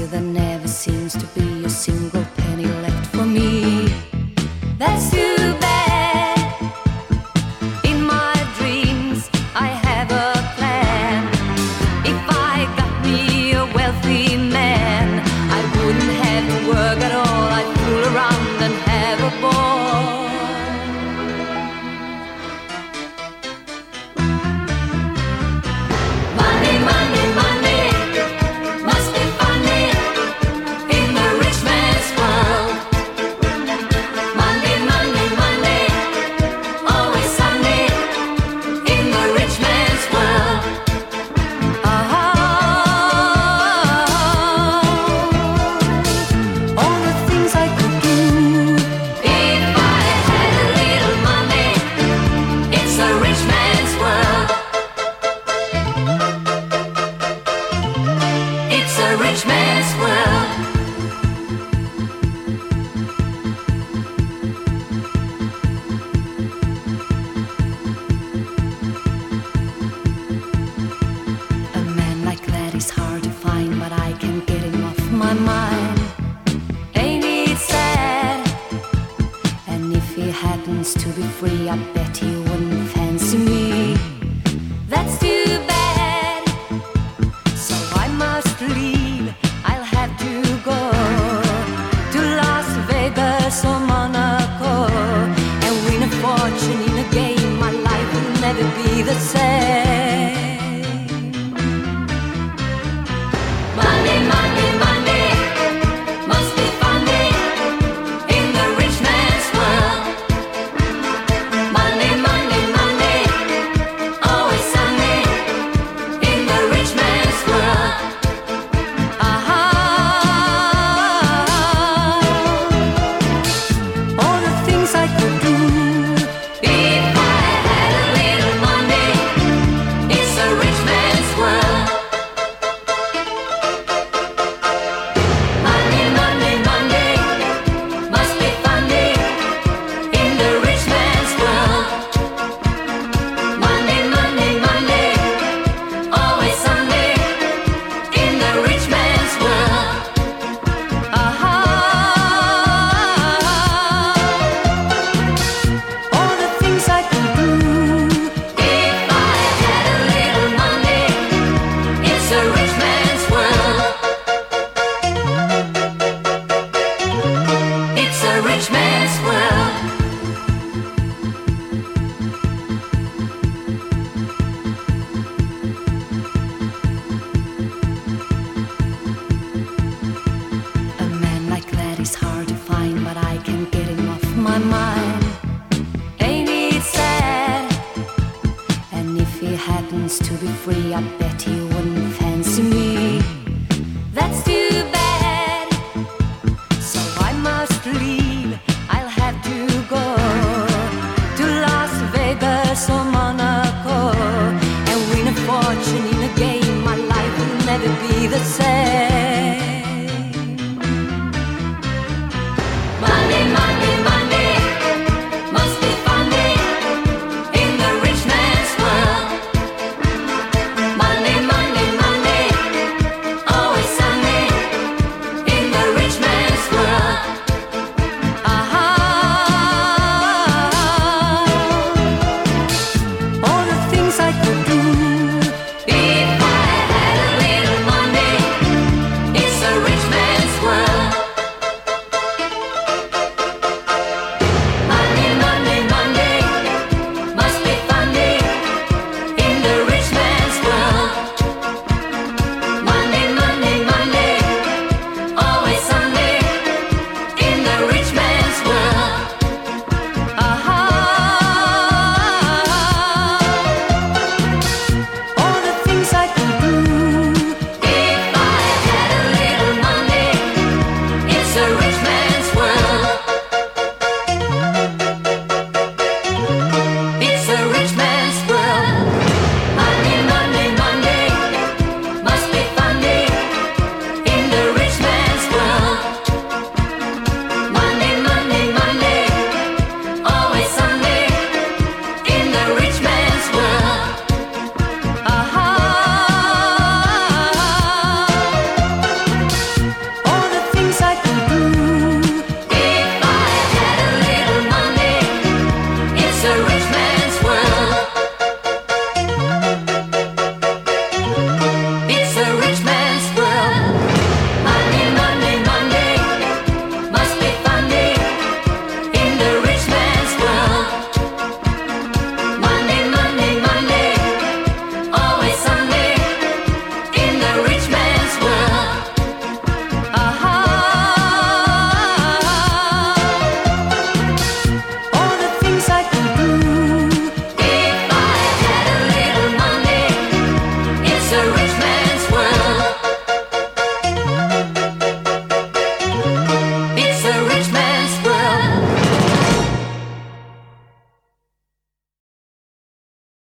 still there never seems to be a single penny left for me. That's too bad. In my dreams I have a plan. If I got me a wealthy man, I wouldn't have to work at all. I'd fool around and have a ball. Money, money, money must be funny in the rich man's world. Money, money, money, always sunny in the rich man's world. All the things I could do if I had a little money. It's a rich man's world. It's a rich man's world. A man like that is hard to find, but I can't get him off my mind. Ain't it sad? And if he happens to be free, I bet he wouldn't fancy me. That's too bad. So I must leave. I'll have to go to Las Vegas or Monaco and win a fortune in a game. My life will never be the same. Money, money, money must be funny in the rich man's world. Money, money, money, always sunny in the rich man's world. All the things I could do if I had a little money. It's a rich man's world. Money, money, money must be funny in the rich man's world. Money, money, money, always sunny in the rich man's world. All the things I could do if I had a little money. It's a rich man's world. It's a rich man's world. A man like that is hard to find, but I can't get him off my mind. Ain't it sad? And if he happens to be free, I bet he wouldn't fancy me. That's too bad. So I must leave. I'll have to go to Las Vegas or Monaco and win a fortune in a game. My life will never be the same.